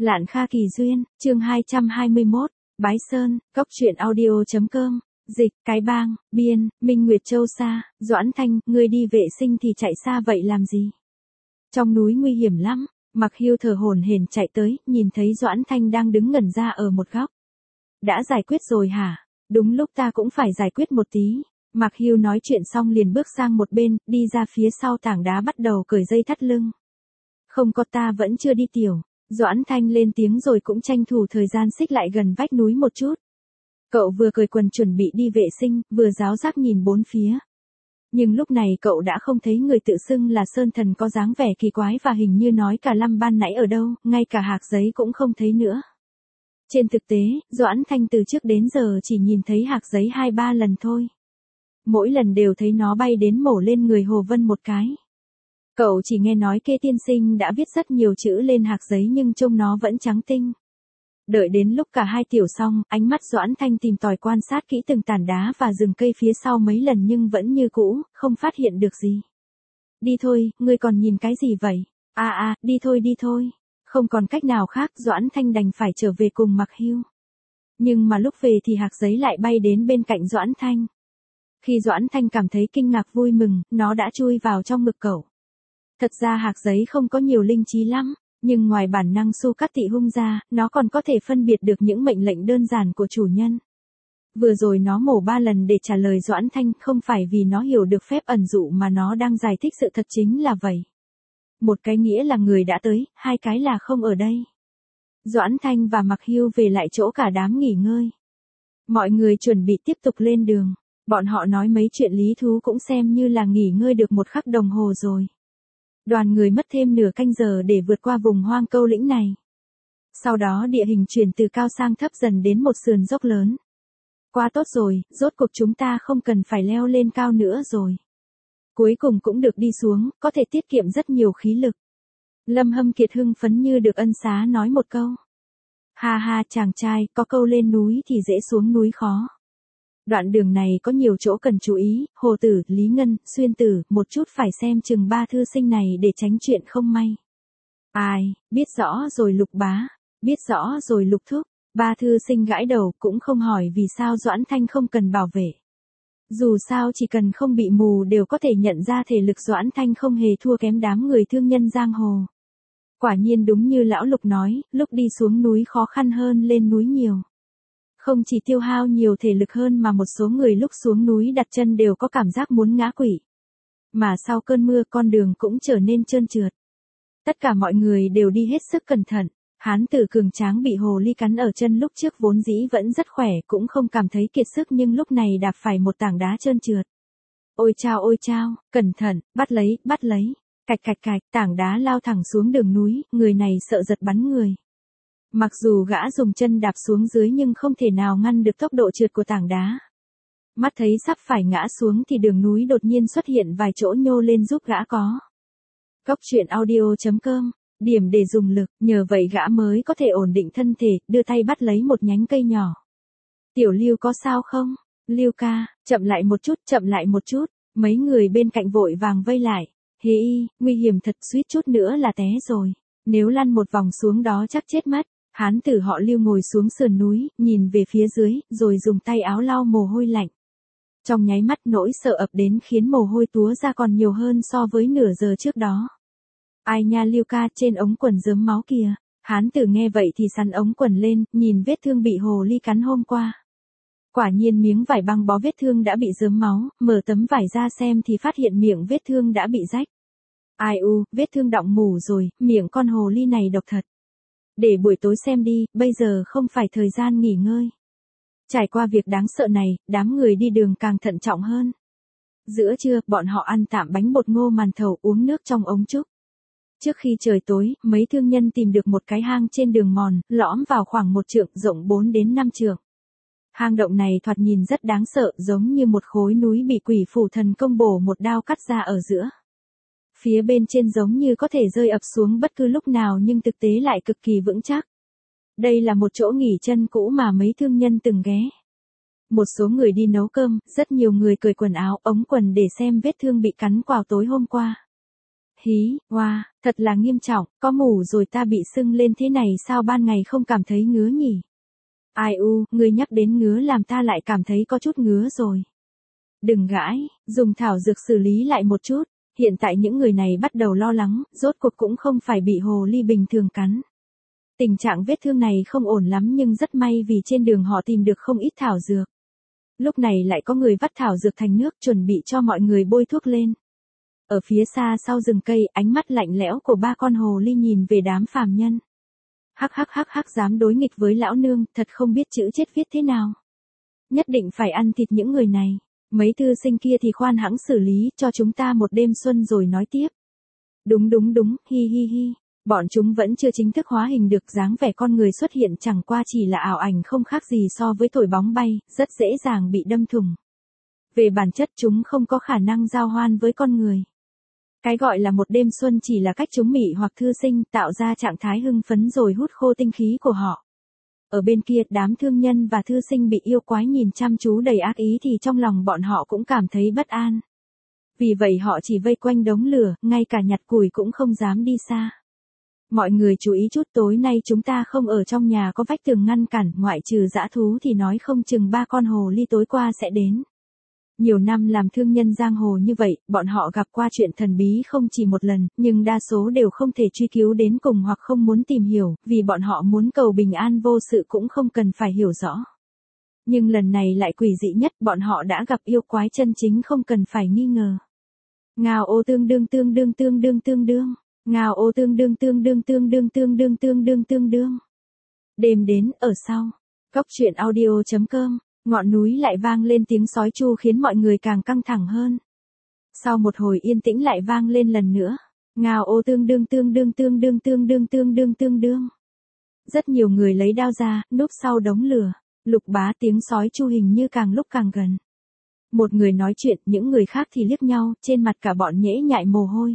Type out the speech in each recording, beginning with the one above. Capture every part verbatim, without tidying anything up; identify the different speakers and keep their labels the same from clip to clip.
Speaker 1: Lạn Kha Kỳ Duyên, chương hai trăm hai mươi mốt, Bái Sơn, Cốc truyện audio.com, dịch, Cái Bang, biên, Minh Nguyệt Châu Sa, Doãn Thanh, ngươi đi vệ sinh thì chạy xa vậy làm gì? Trong núi nguy hiểm lắm, Mặc Hiêu thở hổn hển chạy tới, nhìn thấy Doãn Thanh đang đứng ngẩn ra ở một góc. Đã giải quyết rồi hả? Đúng lúc ta cũng phải giải quyết một tí. Mặc Hiêu nói chuyện xong liền bước sang một bên, đi ra phía sau tảng đá bắt đầu cởi dây thắt lưng. Không có, ta vẫn chưa đi tiểu. Doãn Thanh lên tiếng rồi cũng tranh thủ thời gian xích lại gần vách núi một chút. Cậu vừa cởi quần chuẩn bị đi vệ sinh, vừa ráo rác nhìn bốn phía. Nhưng lúc này cậu đã không thấy người tự xưng là Sơn Thần có dáng vẻ kỳ quái và hình như nói cả lăm ban nãy ở đâu, ngay cả hạc giấy cũng không thấy nữa. Trên thực tế, Doãn Thanh từ trước đến giờ chỉ nhìn thấy hạc giấy hai ba lần thôi. Mỗi lần đều thấy nó bay đến mổ lên người Hồ Vân một cái. Cậu chỉ nghe nói Kê tiên sinh đã viết rất nhiều chữ lên hạc giấy nhưng trông nó vẫn trắng tinh. Đợi đến lúc cả hai tiểu xong, ánh mắt Doãn Thanh tìm tòi quan sát kỹ từng tàn đá và rừng cây phía sau mấy lần nhưng vẫn như cũ, không phát hiện được gì. Đi thôi, ngươi còn nhìn cái gì vậy? À à, đi thôi đi thôi. Không còn cách nào khác, Doãn Thanh đành phải trở về cùng Mặc Hiêu. Nhưng mà lúc về thì hạc giấy lại bay đến bên cạnh Doãn Thanh. Khi Doãn Thanh cảm thấy kinh ngạc vui mừng, nó đã chui vào trong ngực cậu. Thật ra hạc giấy không có nhiều linh trí lắm, nhưng ngoài bản năng Su Cát Tị Hung ra, nó còn có thể phân biệt được những mệnh lệnh đơn giản của chủ nhân. Vừa rồi nó mổ ba lần để trả lời Doãn Thanh, không phải vì nó hiểu được phép ẩn dụ mà nó đang giải thích sự thật chính là vậy. Một cái nghĩa là người đã tới, hai cái là không ở đây. Doãn Thanh và Mặc Hiêu về lại chỗ cả đám nghỉ ngơi. Mọi người chuẩn bị tiếp tục lên đường. Bọn họ nói mấy chuyện lý thú cũng xem như là nghỉ ngơi được một khắc đồng hồ rồi. Đoàn người mất thêm nửa canh giờ để vượt qua vùng hoang câu lĩnh này. Sau đó địa hình chuyển từ cao sang thấp dần đến một sườn dốc lớn. Quá tốt rồi, rốt cuộc chúng ta không cần phải leo lên cao nữa rồi. Cuối cùng cũng được đi xuống, có thể tiết kiệm rất nhiều khí lực. Lâm Hâm Kiệt hưng phấn như được ân xá nói một câu. Ha ha chàng trai, có câu lên núi thì dễ xuống núi khó. Đoạn đường này có nhiều chỗ cần chú ý, Hồ Tử, Lý Ngân, Xuyên Tử, một chút phải xem chừng ba thư sinh này để tránh chuyện không may. Ai, biết rõ rồi Lục Bá, biết rõ rồi Lục Thúc, ba thư sinh gãi đầu cũng không hỏi vì sao Doãn Thanh không cần bảo vệ. Dù sao chỉ cần không bị mù đều có thể nhận ra thể lực Doãn Thanh không hề thua kém đám người thương nhân giang hồ. Quả nhiên đúng như lão Lục nói, lúc đi xuống núi khó khăn hơn lên núi nhiều. Không chỉ tiêu hao nhiều thể lực hơn mà một số người lúc xuống núi đặt chân đều có cảm giác muốn ngã quỵ. Mà sau cơn mưa con đường cũng trở nên trơn trượt. Tất cả mọi người đều đi hết sức cẩn thận. Hán tử cường tráng bị hồ ly cắn ở chân lúc trước vốn dĩ vẫn rất khỏe cũng không cảm thấy kiệt sức nhưng lúc này đạp phải một tảng đá trơn trượt. Ôi chao ôi chao, cẩn thận, bắt lấy, bắt lấy. Cạch cạch cạch, tảng đá lao thẳng xuống đường núi, người này sợ giật bắn người. Mặc dù gã dùng chân đạp xuống dưới nhưng không thể nào ngăn được tốc độ trượt của tảng đá. Mắt thấy sắp phải ngã xuống thì đường núi đột nhiên xuất hiện vài chỗ nhô lên giúp gã có. Cốc truyện audio.com, điểm để dùng lực, nhờ vậy gã mới có thể ổn định thân thể, đưa tay bắt lấy một nhánh cây nhỏ. Tiểu Lưu có sao không? Lưu ca, chậm lại một chút, chậm lại một chút, mấy người bên cạnh vội vàng vây lại. Hê y, nguy hiểm thật, suýt chút nữa là té rồi. Nếu lăn một vòng xuống đó chắc chết mất. Hán tử họ Lưu ngồi xuống sườn núi, nhìn về phía dưới, rồi dùng tay áo lau mồ hôi lạnh. Trong nháy mắt nỗi sợ ập đến khiến mồ hôi túa ra còn nhiều hơn so với nửa giờ trước đó. Ai nha Lưu ca, trên ống quần rớm máu kìa. Hán tử nghe vậy thì sắn ống quần lên, nhìn vết thương bị hồ ly cắn hôm qua. Quả nhiên miếng vải băng bó vết thương đã bị rớm máu, mở tấm vải ra xem thì phát hiện miệng vết thương đã bị rách. Ai u, vết thương đọng mù rồi, miệng con hồ ly này độc thật. Để buổi tối xem đi, bây giờ không phải thời gian nghỉ ngơi. Trải qua việc đáng sợ này, đám người đi đường càng thận trọng hơn. Giữa trưa, bọn họ ăn tạm bánh bột ngô màn thầu uống nước trong ống trúc. Trước khi trời tối, mấy thương nhân tìm được một cái hang trên đường mòn, lõm vào khoảng một trượng, rộng bốn đến năm trượng. Hang động này thoạt nhìn rất đáng sợ, giống như một khối núi bị quỷ phủ thần công bổ một đao cắt ra ở giữa. Phía bên trên giống như có thể rơi ập xuống bất cứ lúc nào nhưng thực tế lại cực kỳ vững chắc. Đây là một chỗ nghỉ chân cũ mà mấy thương nhân từng ghé. Một số người đi nấu cơm, rất nhiều người cởi quần áo, ống quần để xem vết thương bị cắn quào tối hôm qua. Hí, hoa, Thật là nghiêm trọng, có mủ rồi ta bị sưng lên thế này sao ban ngày không cảm thấy ngứa nhỉ? Ai u, ngươi nhắc đến ngứa làm ta lại cảm thấy có chút ngứa rồi. Đừng gãi, dùng thảo dược xử lý lại một chút. Hiện tại những người này bắt đầu lo lắng, rốt cuộc cũng không phải bị hồ ly bình thường cắn. Tình trạng vết thương này không ổn lắm nhưng rất may vì trên đường họ tìm được không ít thảo dược. Lúc này lại có người vắt thảo dược thành nước chuẩn bị cho mọi người bôi thuốc lên. Ở phía xa sau rừng cây, ánh mắt lạnh lẽo của ba con hồ ly nhìn về đám phàm nhân. Hắc hắc hắc hắc dám đối nghịch với lão nương, thật không biết chữ chết viết thế nào. Nhất định phải ăn thịt những người này. Mấy thư sinh kia thì khoan hãng xử lý cho chúng ta một đêm xuân rồi nói tiếp. Đúng đúng đúng, hi hi hi. Bọn chúng vẫn chưa chính thức hóa hình được, dáng vẻ con người xuất hiện chẳng qua chỉ là ảo ảnh không khác gì so với thổi bóng bay, rất dễ dàng bị đâm thủng. Về bản chất chúng không có khả năng giao hoan với con người. Cái gọi là một đêm xuân chỉ là cách chúng mị hoặc thư sinh tạo ra trạng thái hưng phấn rồi hút khô tinh khí của họ. Ở bên kia, đám thương nhân và thư sinh bị yêu quái nhìn chăm chú đầy ác ý thì trong lòng bọn họ cũng cảm thấy bất an. Vì vậy họ chỉ vây quanh đống lửa, ngay cả nhặt củi cũng không dám đi xa. Mọi người chú ý chút, tối nay chúng ta không ở trong nhà có vách tường ngăn cản, ngoại trừ dã thú thì nói không chừng ba con hồ ly tối qua sẽ đến. Nhiều năm làm thương nhân giang hồ như vậy, bọn họ gặp qua chuyện thần bí không chỉ một lần, nhưng đa số đều không thể truy cứu đến cùng hoặc không muốn tìm hiểu, vì bọn họ muốn cầu bình an vô sự cũng không cần phải hiểu rõ. Nhưng lần này lại quỷ dị nhất, bọn họ đã gặp yêu quái chân chính không cần phải nghi ngờ. Ngao ô tương đương tương đương tương đương tương đương. Ngao ô tương đương tương đương tương đương tương đương tương đương tương đương. Đêm đến, ở sau. Cốc truyện audio chấm com. Ngọn núi lại vang lên tiếng sói tru khiến mọi người càng căng thẳng hơn. Sau một hồi yên tĩnh lại vang lên lần nữa. Ngao ô tương đương tương đương tương đương tương đương tương đương tương đương. Rất nhiều người lấy đao ra, núp sau đống lửa. Lục bá, tiếng sói tru hình như càng lúc càng gần. Một người nói chuyện, những người khác thì liếc nhau, trên mặt cả bọn nhễ nhại mồ hôi.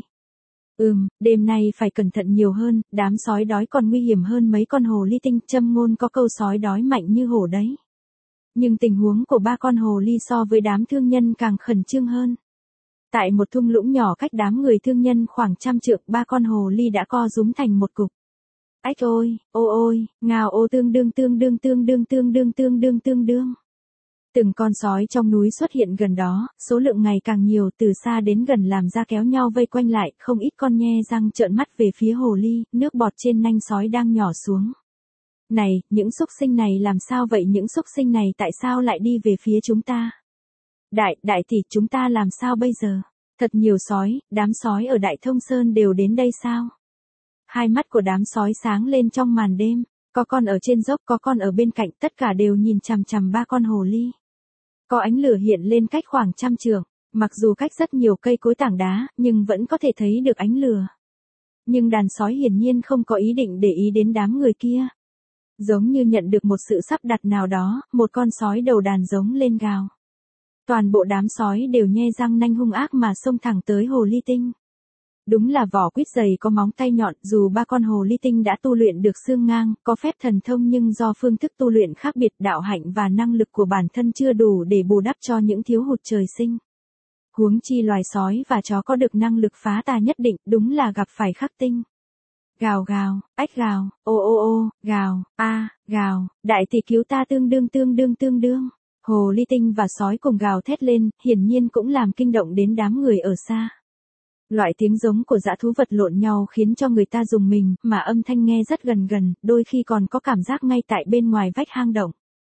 Speaker 1: Ừm, đêm nay phải cẩn thận nhiều hơn, đám sói đói còn nguy hiểm hơn mấy con hồ ly tinh, châm ngôn có câu sói đói mạnh như hổ đấy. Nhưng tình huống của ba con hồ ly so với đám thương nhân càng khẩn trương hơn. Tại một thung lũng nhỏ cách đám người thương nhân khoảng trăm trượng, ba con hồ ly đã co rúm thành một cục. Ách ôi, ô ôi, ngao ô tương đương tương đương tương đương tương đương tương đương tương đương. Từng con sói trong núi xuất hiện gần đó, số lượng ngày càng nhiều, từ xa đến gần làm ra kéo nhau vây quanh lại, không ít con nhe răng trợn mắt về phía hồ ly, nước bọt trên nanh sói đang nhỏ xuống. Này, những xúc sinh này làm sao vậy, những xúc sinh này tại sao lại đi về phía chúng ta? Đại, đại tỷ, chúng ta làm sao bây giờ? Thật nhiều sói, đám sói ở Đại Thông Sơn đều đến đây sao? Hai mắt của đám sói sáng lên trong màn đêm, có con ở trên dốc, có con ở bên cạnh, tất cả đều nhìn chằm chằm ba con hồ ly. Có ánh lửa hiện lên cách khoảng trăm trượng, mặc dù cách rất nhiều cây cối tảng đá, nhưng vẫn có thể thấy được ánh lửa. Nhưng đàn sói hiển nhiên không có ý định để ý đến đám người kia. Giống như nhận được một sự sắp đặt nào đó, một con sói đầu đàn giống lên gào. Toàn bộ đám sói đều nhe răng nanh hung ác mà xông thẳng tới hồ ly tinh. Đúng là vỏ quýt dày có móng tay nhọn, dù ba con hồ ly tinh đã tu luyện được xương ngang, có phép thần thông nhưng do phương thức tu luyện khác biệt, đạo hạnh và năng lực của bản thân chưa đủ để bù đắp cho những thiếu hụt trời sinh. Huống chi loài sói và chó có được năng lực phá tà nhất định, đúng là gặp phải khắc tinh. Gào gào, ách gào, ô ô ô, gào, a, gào, đại tỷ cứu ta tương đương tương đương tương đương. Hồ ly tinh và sói cùng gào thét lên, hiển nhiên cũng làm kinh động đến đám người ở xa. Loại tiếng giống của dã thú vật lộn nhau khiến cho người ta rùng mình, mà âm thanh nghe rất gần gần, đôi khi còn có cảm giác ngay tại bên ngoài vách hang động.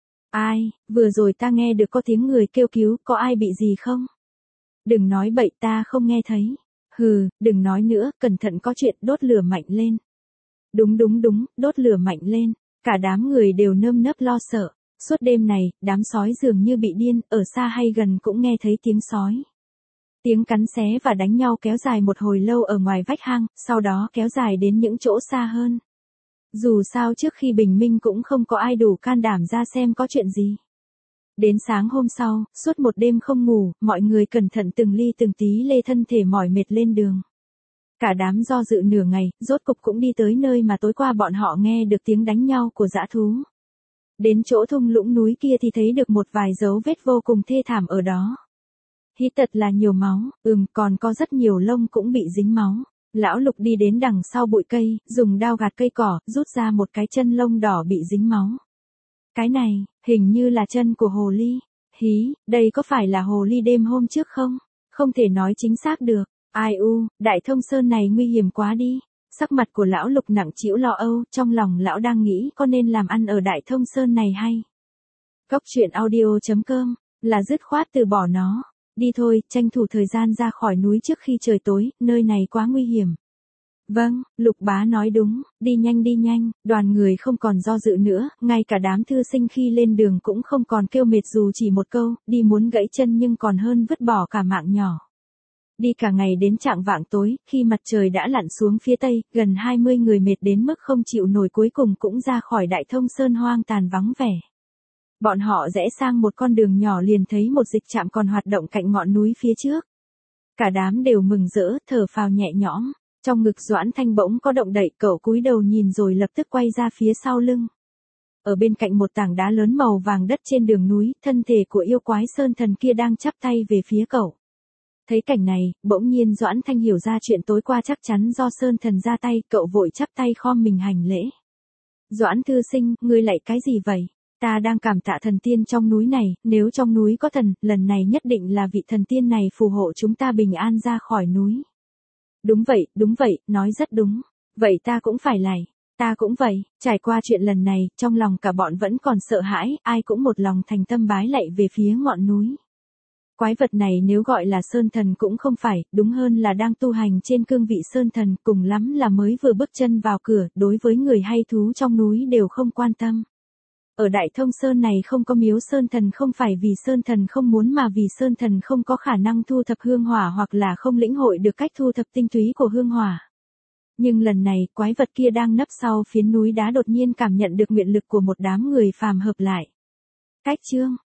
Speaker 1: Ai, vừa rồi ta nghe được có tiếng người kêu cứu, có ai bị gì không? Đừng nói bậy, ta không nghe thấy. Hừ, đừng nói nữa, cẩn thận có chuyện, đốt lửa mạnh lên. Đúng đúng đúng, đốt lửa mạnh lên. Cả đám người đều nơm nớp lo sợ. Suốt đêm này, đám sói dường như bị điên, ở xa hay gần cũng nghe thấy tiếng sói. Tiếng cắn xé và đánh nhau kéo dài một hồi lâu ở ngoài vách hang, sau đó kéo dài đến những chỗ xa hơn. Dù sao trước khi bình minh cũng không có ai đủ can đảm ra xem có chuyện gì. Đến sáng hôm sau, suốt một đêm không ngủ, mọi người cẩn thận từng ly từng tí lê thân thể mỏi mệt lên đường. Cả đám do dự nửa ngày, rốt cục cũng đi tới nơi mà tối qua bọn họ nghe được tiếng đánh nhau của dã thú. Đến chỗ thung lũng núi kia thì thấy được một vài dấu vết vô cùng thê thảm ở đó. Hít thật là nhiều máu, ừm, còn có rất nhiều lông cũng bị dính máu. Lão Lục đi đến đằng sau bụi cây, dùng đao gạt cây cỏ, rút ra một cái chân lông đỏ bị dính máu. Cái này, hình như là chân của hồ ly. Hí, đây có phải là hồ ly đêm hôm trước không? Không thể nói chính xác được. Ai u, Đại Thông Sơn này nguy hiểm quá đi. Sắc mặt của lão Lục nặng trĩu lo âu, trong lòng lão đang nghĩ có nên làm ăn ở Đại Thông Sơn này hay. Cốc truyện audio chấm com, là dứt khoát từ bỏ nó. Đi thôi, tranh thủ thời gian ra khỏi núi trước khi trời tối, nơi này quá nguy hiểm. Vâng, Lục bá nói đúng, đi nhanh đi nhanh, đoàn người không còn do dự nữa, ngay cả đám thư sinh khi lên đường cũng không còn kêu mệt dù chỉ một câu, đi muốn gãy chân nhưng còn hơn vứt bỏ cả mạng nhỏ. Đi cả ngày đến chạng vạng tối, khi mặt trời đã lặn xuống phía tây, gần hai mươi người mệt đến mức không chịu nổi cuối cùng cũng ra khỏi Đại Thông Sơn hoang tàn vắng vẻ. Bọn họ rẽ sang một con đường nhỏ liền thấy một dịch trạm còn hoạt động cạnh ngọn núi phía trước. Cả đám đều mừng rỡ, thở phào nhẹ nhõm. Trong ngực Doãn Thanh bỗng có động đậy, cậu cúi đầu nhìn rồi lập tức quay ra phía sau lưng. Ở bên cạnh một tảng đá lớn màu vàng đất trên đường núi, thân thể của yêu quái sơn thần kia đang chắp tay về phía cậu. Thấy cảnh này, bỗng nhiên Doãn Thanh hiểu ra chuyện tối qua chắc chắn do sơn thần ra tay, cậu vội chắp tay khom mình hành lễ. Doãn thư sinh, ngươi lại cái gì vậy? Ta đang cảm tạ thần tiên trong núi này, nếu trong núi có thần, lần này nhất định là vị thần tiên này phù hộ chúng ta bình an ra khỏi núi. Đúng vậy, đúng vậy, nói rất đúng. Vậy ta cũng phải lạy. Ta cũng vậy, trải qua chuyện lần này, trong lòng cả bọn vẫn còn sợ hãi, ai cũng một lòng thành tâm bái lạy về phía ngọn núi. Quái vật này nếu gọi là sơn thần cũng không phải, đúng hơn là đang tu hành trên cương vị sơn thần, cùng lắm là mới vừa bước chân vào cửa, đối với người hay thú trong núi đều không quan tâm. Ở Đại Thông Sơn này không có miếu sơn thần không phải vì sơn thần không muốn mà vì sơn thần không có khả năng thu thập hương hỏa hoặc là không lĩnh hội được cách thu thập tinh túy của hương hỏa. Nhưng lần này, quái vật kia đang nấp sau phiến núi đá đột nhiên cảm nhận được nguyện lực của một đám người phàm hợp lại. Cách chương